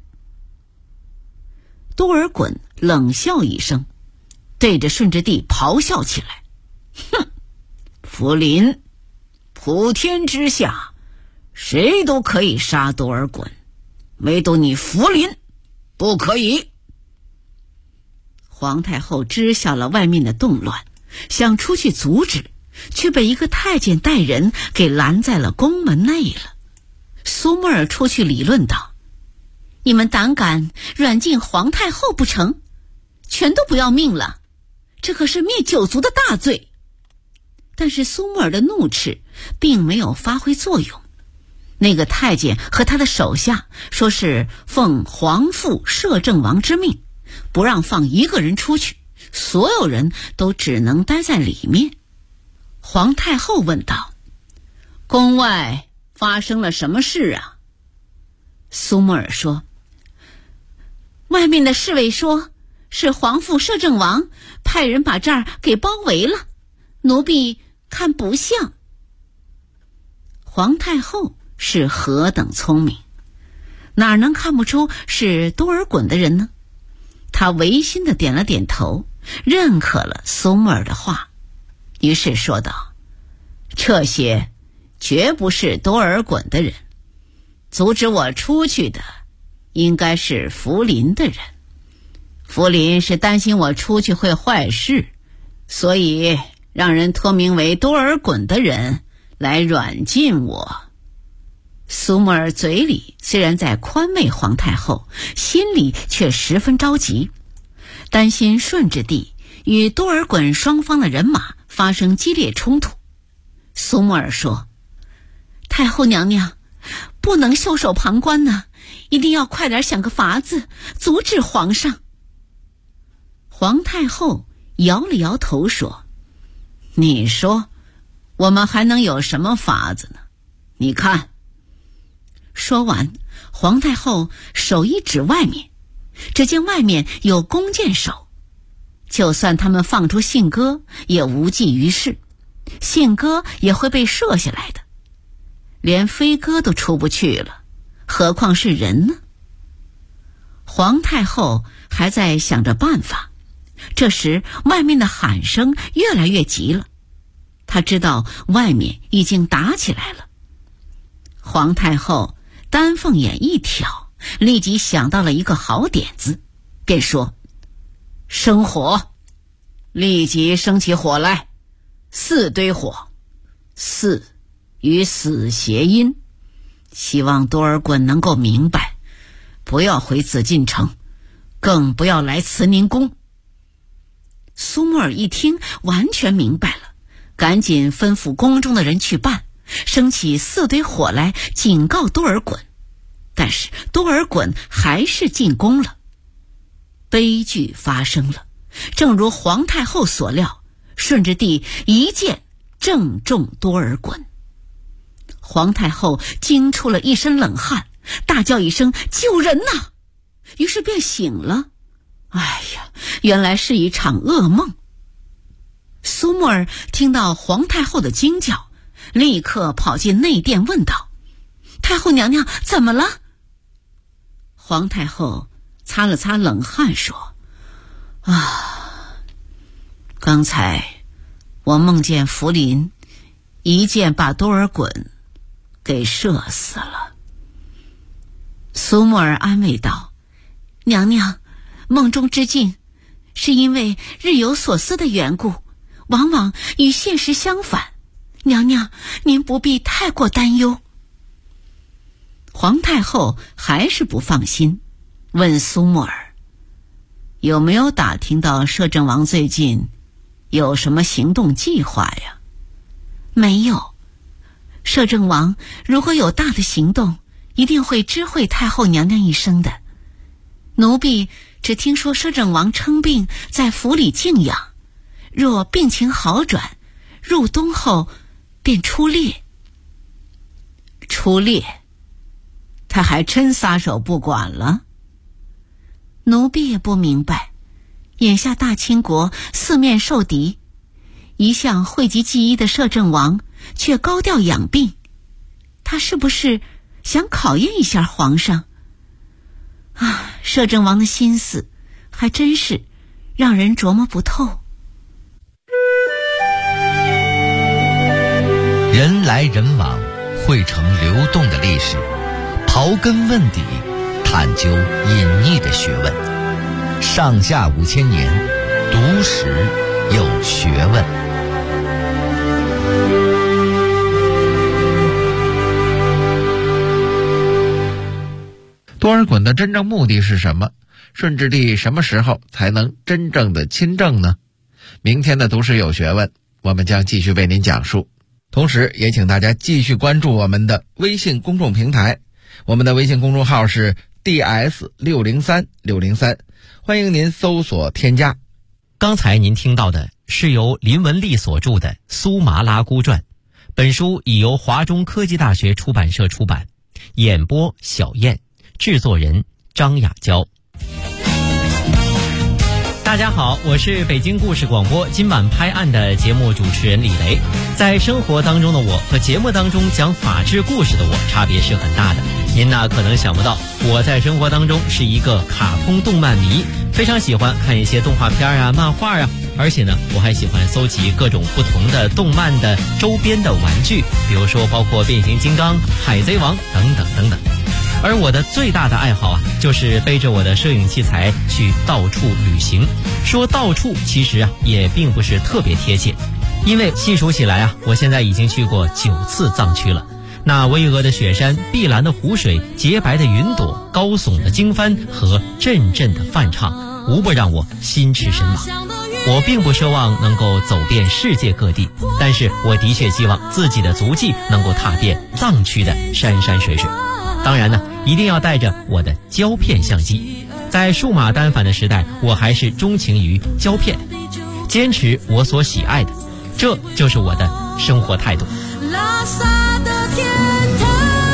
多尔衮冷笑一声，对着顺治帝咆哮起来：哼，福临，普天之下谁都可以杀多尔衮，唯独你福临不可以。皇太后知晓了外面的动乱，想出去阻止，却被一个太监带人给拦在了宫门内了。苏沫儿出去理论道：你们胆敢软禁皇太后不成？全都不要命了，这可是灭九族的大罪。但是苏沫儿的怒斥并没有发挥作用，那个太监和他的手下说是奉皇父摄政王之命，不让放一个人出去，所有人都只能待在里面。皇太后问道：宫外发生了什么事啊？苏沫儿说：外面的侍卫说是皇父摄政王派人把这儿给包围了，奴婢看不像。皇太后是何等聪明，哪能看不出是多尔衮的人呢？她违心地点了点头，认可了苏沫儿的话，于是说道：这些绝不是多尔衮的人，阻止我出去的应该是福临的人。福临是担心我出去会坏事，所以让人托名为多尔衮的人来软禁我。苏沫儿嘴里虽然在宽慰皇太后，心里却十分着急，担心顺治帝与多尔衮双方的人马发生激烈冲突。苏沫儿说：太后娘娘不能袖手旁观呢，一定要快点想个法子阻止皇上。皇太后摇了摇头说：你说我们还能有什么法子呢？你看。说完，皇太后手一指外面，只见外面有弓箭手，就算他们放出信鸽也无济于事，信鸽也会被射下来的，连飞鸽都出不去了，何况是人呢？皇太后还在想着办法，这时外面的喊声越来越急了，她知道外面已经打起来了。皇太后丹凤眼一挑，立即想到了一个好点子，便说：生火，立即生起火来，4堆火，4与死谐音，希望多尔衮能够明白，不要回紫禁城，更不要来慈宁宫。苏沫儿一听完全明白了，赶紧吩咐宫中的人去办，升起4堆火来警告多尔衮。但是多尔衮还是进宫了。悲剧发生了，正如皇太后所料，顺治帝一箭正中多尔衮。皇太后惊出了一身冷汗，大叫一声：救人呐！于是便醒了。哎呀，原来是一场噩梦。苏沫儿听到皇太后的惊叫，立刻跑进内殿问道：太后娘娘怎么了？皇太后擦了擦冷汗说：刚才我梦见福临一箭把多尔衮给射死了。苏沫儿安慰道：娘娘，梦中之境是因为日有所思的缘故，往往与现实相反，娘娘您不必太过担忧。皇太后还是不放心，问苏沫儿： 有没有打听到摄政王最近有什么行动计划呀？没有。摄政王如果有大的行动，一定会知会太后娘娘一声的。奴婢只听说摄政王称病，在府里静养，若病情好转，入冬后便出猎。出猎？他还真撒手不管了？奴婢也不明白，眼下大清国四面受敌，一向讳疾忌医的摄政王却高调养病，他是不是想考验一下皇上？啊，摄政王的心思还真是让人琢磨不透。 人来人往，汇成流动的历史，刨根问底，探究隐匿的学问。上下5000年，读史有学问。多尔衮的真正目的是什么？顺治帝什么时候才能真正的亲政呢？明天的读史有学问，我们将继续为您讲述。同时也请大家继续关注我们的微信公众平台，我们的微信公众号是 DS603603，欢迎您搜索添加。 刚才您听到的是由林文丽所著的《苏麻拉姑传》，本书已由华中科技大学出版社出版，演播小燕，制作人张雅娇。大家好，我是北京故事广播今晚拍案的节目主持人李雷。在生活当中的我和节目当中讲法治故事的我差别是很大的。您呢可能想不到，我在生活当中是一个卡通动漫迷，非常喜欢看一些动画片啊、漫画啊，而且呢我还喜欢搜集各种不同的动漫的周边的玩具，比如说包括变形金刚、海贼王等等等等。而我的最大的爱好啊，就是背着我的摄影器材去到处旅行。说到处其实啊也并不是特别贴切，因为细数起来啊，我现在已经去过9次藏区了。那巍峨的雪山、碧蓝的湖水、洁白的云朵、高耸的经幡和阵阵的梵唱，无不让我心驰神往。我并不奢望能够走遍世界各地，但是我的确希望自己的足迹能够踏遍藏区的山山水水。当然呢，一定要带着我的胶片相机。在数码单反的时代，我还是钟情于胶片，坚持我所喜爱的，这就是我的生活态度。拉萨的天堂，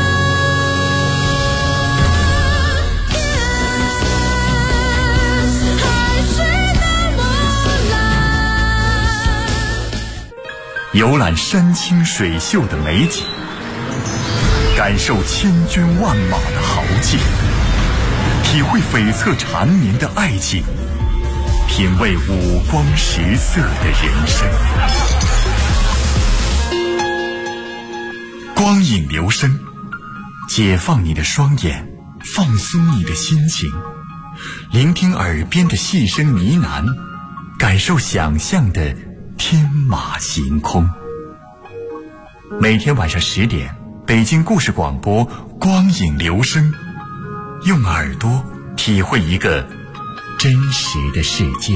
海水的波澜，游览山清水秀的美景，感受千军万马的豪气，体会悱恻缠绵的爱情，品味五光十色的人生。光影留声，解放你的双眼，放松你的心情，聆听耳边的细声呢喃，感受想象的天马行空。每天晚上10点，北京故事广播光影留声，用耳朵体会一个真实的世界。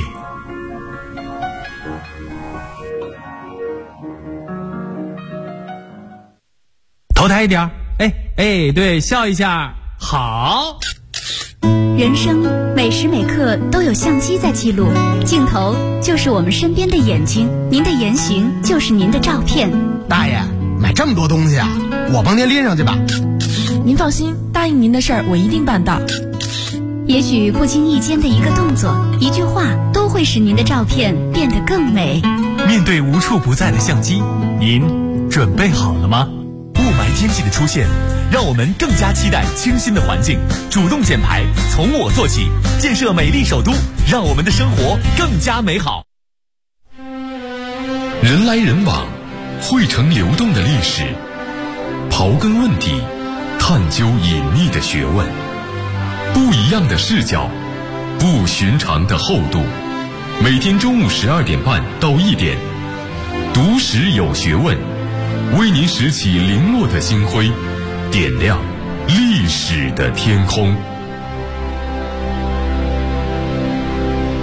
头抬一点，哎，对，笑一下，好。 人生每时每刻都有相机在记录，镜头就是我们身边的眼睛，您的言行就是您的照片。 大爷，买这么多东西啊，我帮您拎上去吧。 您放心，答应您的事儿我一定办到。 也许不经意间的一个动作、一句话，都会使您的照片变得更美。 面对无处不在的相机，您准备好了吗？雾霾天气的出现，让我们更加期待清新的环境，主动减排，从我做起，建设美丽首都，让我们的生活更加美好。 人来人往，汇成流动的历史，刨根问底，探究隐匿的学问，不一样的视角，不寻常的厚度。每天中午12点半到1点，读史有学问，为您拾起零落的星辉，点亮历史的天空。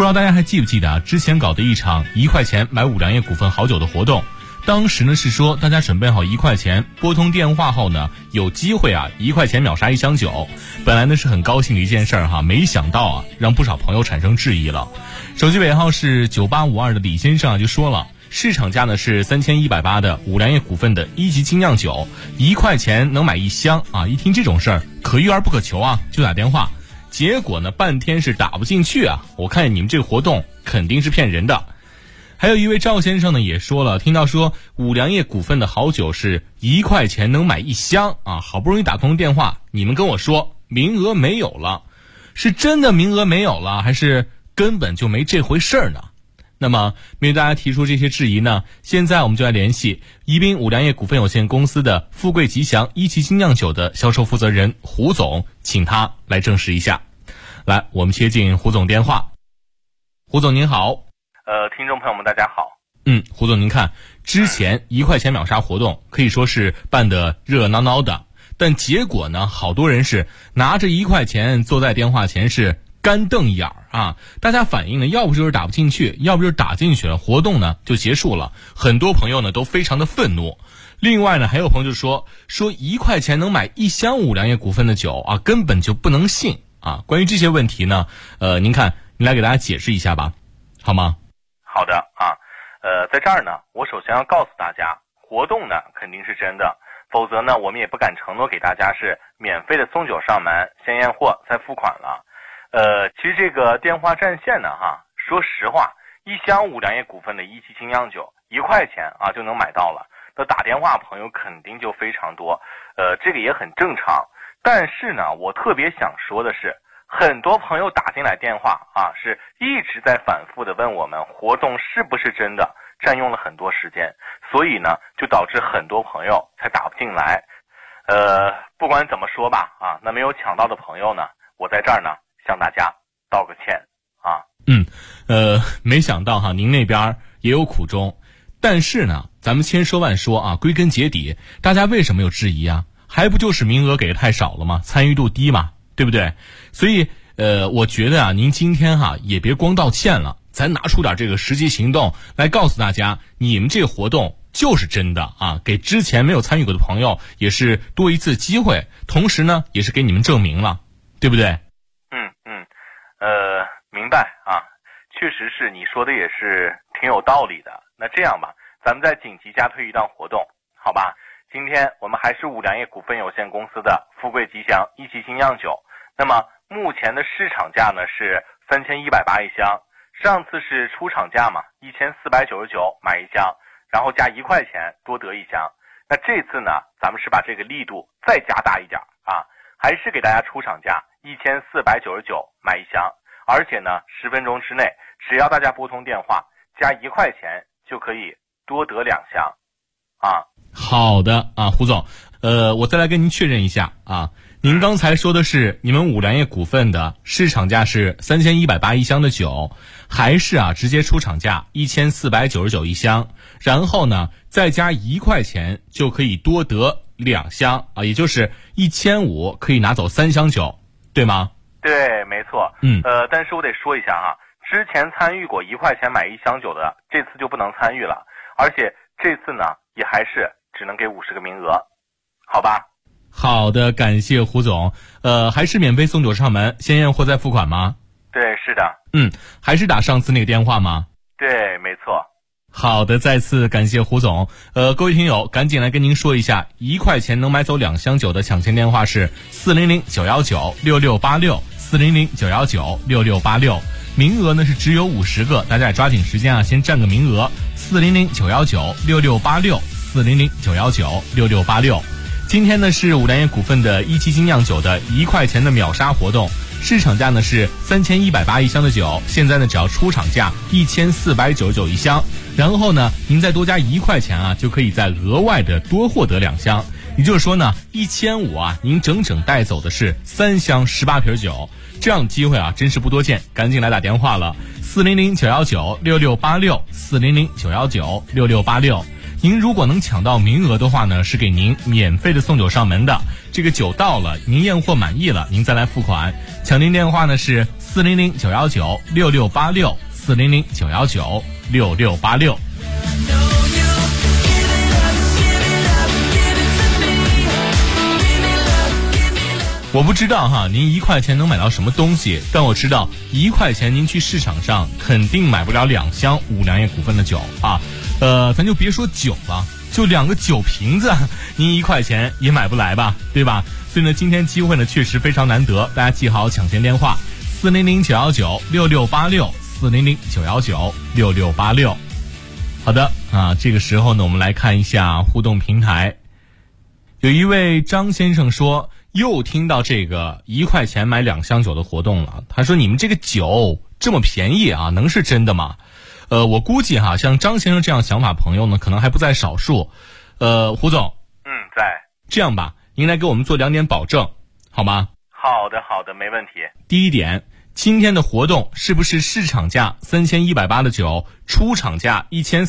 不知道大家还记不记得啊？之前搞的一场1块钱买五粮液股份好酒的活动，当时呢是说大家准备好1块钱，拨通电话后呢，有机会啊1块钱秒杀1箱酒。本来呢是很高兴的一件事儿哈，没想到啊让不少朋友产生质疑了。手机尾号是9852的李先生啊就说了，市场价呢是3180的五粮液股份的1级精酿酒，1块钱能买1箱啊！一听这种事儿，可遇而不可求啊，就打电话。结果呢，半天是打不进去啊！我看你们这个活动肯定是骗人的。还有一位赵先生呢也说了，听到说五粮液股份的好酒是1块钱能买1箱啊，好不容易打通电话，你们跟我说名额没有了，是真的名额没有了，还是根本就没这回事儿呢？那么面对大家提出这些质疑呢，现在我们就来联系宜宾五粮液股份有限公司的富贵吉祥1级精酿酒的销售负责人胡总，请他来证实一下。来，我们接进胡总电话。胡总您好。 听众朋友们大家好。 胡总您看，之前1块钱秒杀活动可以说是办得热闹闹的，但结果呢，好多人是拿着1块钱坐在电话前是干瞪眼儿啊！大家反映呢，要不就是打不进去，要不就是打进去了，活动呢就结束了。很多朋友呢都非常的愤怒。另外呢，还有朋友就说1块钱能买1箱五粮液股份的酒啊，根本就不能信啊！关于这些问题呢，您看，您来给大家解释一下吧，好吗？ 好的啊，在这儿呢，我首先要告诉大家，活动呢肯定是真的，否则呢，我们也不敢承诺给大家是免费的送酒上门，先验货再付款了。其实这个电话占线呢，说实话，1箱五粮液股份的1级精酿酒1块钱啊就能买到了，那打电话朋友肯定就非常多，这个也很正常。但是呢，我特别想说的是，很多朋友打进来电话啊，是一直在反复的问我们活动是不是真的，占用了很多时间，所以呢，就导致很多朋友才打不进来。不管怎么说吧，啊，那没有抢到的朋友呢，我在这儿呢向大家道个歉啊。 没想到哈，您那边也有苦衷，但是呢，咱们千说万说啊，归根结底，大家为什么有质疑啊？还不就是名额给的太少了吗？参与度低嘛，对不对？所以我觉得啊，您今天也别光道歉了，咱拿出点这个实际行动来告诉大家，你们这个活动就是真的啊，给之前没有参与过的朋友也是多一次机会，同时呢，也是给你们证明了，对不对？ 明白啊，确实是你说的也是挺有道理的。那这样吧，咱们再紧急加推一档活动，好吧？今天我们还是五粮液股份有限公司的富贵吉祥1级精酿酒，那么目前的市场价呢是3180一箱，上次是出厂价嘛，1499买1箱，然后加1块钱多得1箱。那这次呢，咱们是把这个力度再加大一点啊，还是给大家出厂价1499买1箱，而且呢10分钟之内，只要大家拨通电话加1块钱就可以多得2箱啊。 好的啊，胡总，我再来跟您确认一下啊，您刚才说的是你们五粮液股份的市场价是3180一箱的酒，还是直接出厂价1499一箱，然后呢再加1块钱就可以多得2箱啊，也就是1500可以拿走3箱酒，对吗？ 对，没错。但是我得说一下哈，之前参与过1块钱买1箱酒的，这次就不能参与了，而且这次呢也还是只能给50个名额，好吧？ 好的，感谢胡总。还是免费送酒上门，先验货再付款吗？ 对，是的。 还是打上次那个电话吗？ 对，没错。 好的，再次感谢胡总。各位听友，赶紧来跟您说一下，1块钱能买走2箱酒的抢钱电话是400-919-6686，400-919-6686。名额呢是只有50个，大家也抓紧时间先占个名额。400-919-6686，400-919-6686。今天呢是五粮液股份的1级精酿酒的1块钱的秒杀活动，市场价呢是3180一箱的酒，现在呢只要出厂价1499一箱，然后呢您再多加1块钱就可以再额外的多获得2箱，也就是说呢1500您整整带走的是3箱18瓶酒，这样的机会真是不多见，赶紧来打电话了，400-919-6686，400-919-6686。 您如果能抢到名额的话呢，是给您免费的送酒上门的。这个酒到了，您验货满意了，您再来付款。抢订电话呢是400-919-6686，400-919-6686。我不知道哈，您1块钱能买到什么东西，但我知道1块钱您去市场上肯定买不了2箱五粮液股份的酒啊。咱就别说酒了，就2个酒瓶子，您1块钱也买不来吧，对吧？所以呢，今天机会呢确实非常难得，大家记好抢先电话：400-919-6686，400-919-6686。好的啊，这个时候呢，我们来看一下互动平台。有一位张先生说，又听到这个1块钱买2箱酒的活动了。他说，你们这个酒这么便宜啊，能是真的吗？我估计哈，像张先生这样想法朋友呢，可能还不在少数。胡总， 在。 这样吧，您来给我们做2点保证，好吗？ 好的，没问题。 第一点，今天的活动是不是市场价3180的酒，出厂价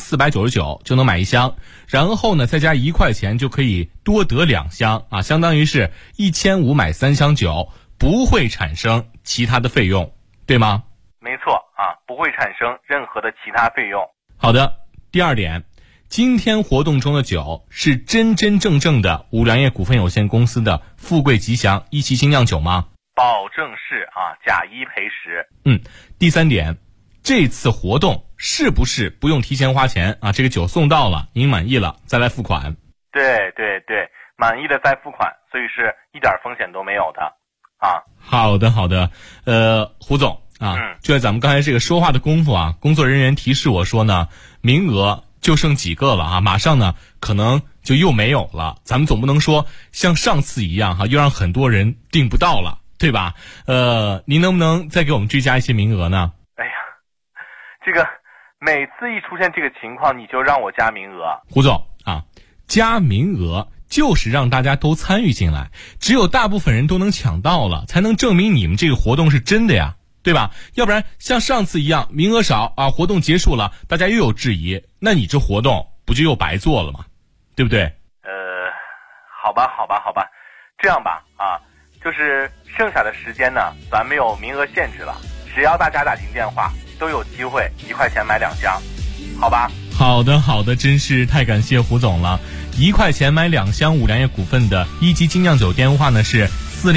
1499就能买1箱，然后呢再加1块钱就可以多得2箱啊，相当于是1500买3箱酒，不会产生其他的费用，对吗？ 没错啊，不会产生任何的其他费用。 好的，第二点，今天活动中的酒是真真正正的五粮液股份有限公司的富贵吉祥一期精酿酒吗？ 保证是啊，假一赔十。 第三点，这次活动是不是不用提前花钱啊？这个酒送到了，您满意了再来付款。 对，满意的再付款，所以是一点风险都没有的啊。 好的，胡总啊，就在咱们刚才这个说话的功夫啊，工作人员提示我说呢，名额就剩几个了啊，马上呢可能就又没有了。咱们总不能说像上次一样哈，又让很多人订不到了，对吧？您能不能再给我们追加一些名额呢？ 哎呀，这个每次一出现这个情况，你就让我加名额。 胡总啊，加名额就是让大家都参与进来，只有大部分人都能抢到了，才能证明你们这个活动是真的呀，对吧？要不然像上次一样名额少啊，活动结束了大家又有质疑，那你这活动不就又白做了吗？对不对？ 好吧，这样吧啊，就是剩下的时间呢，咱没有名额限制了，只要大家打进电话都有机会1块钱买2箱，好吧？ 好的，真是太感谢胡总了。1块钱买2箱五粮液股份的一级精酿酒电话呢是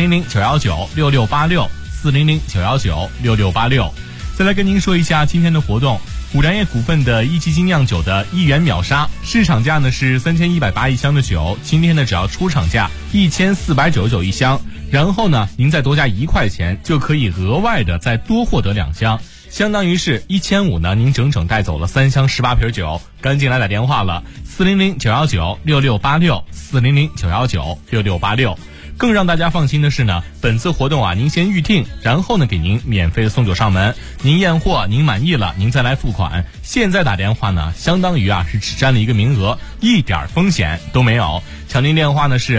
400-919-6686，400-919-6686。再来跟您说一下今天的活动，五粮液股份的一级精酿酒的1元秒杀，市场价呢是31801箱的酒，今天呢只要出厂价14991箱，然后呢您再多加1块钱就可以额外的再多获得2箱，相当于是1500呢，您整整带走了3箱18瓶酒。赶紧来打电话了，400-919-6686，400-919-6686。更让大家放心的是呢，本次活动啊，您先预定，然后呢给您免费的送酒上门，您验货您满意了，您再来付款。现在打电话呢，相当于啊是只占了1个名额，一点风险都没有。抢订电话呢是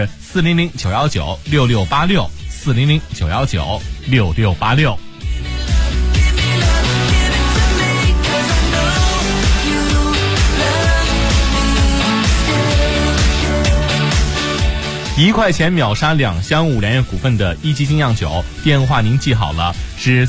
400-919-6686，400-919-6686。1块钱秒杀2箱五粮液股份的一级精酿酒，电话您记好了，是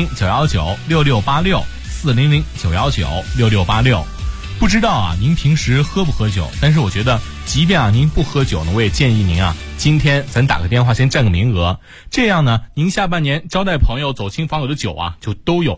400-919-6686，400-919-6686。不知道啊，您平时喝不喝酒？但是我觉得，即便啊您不喝酒呢，我也建议您啊，今天咱打个电话先占个名额，这样呢，您下半年招待朋友、走亲访友的酒啊，就都有。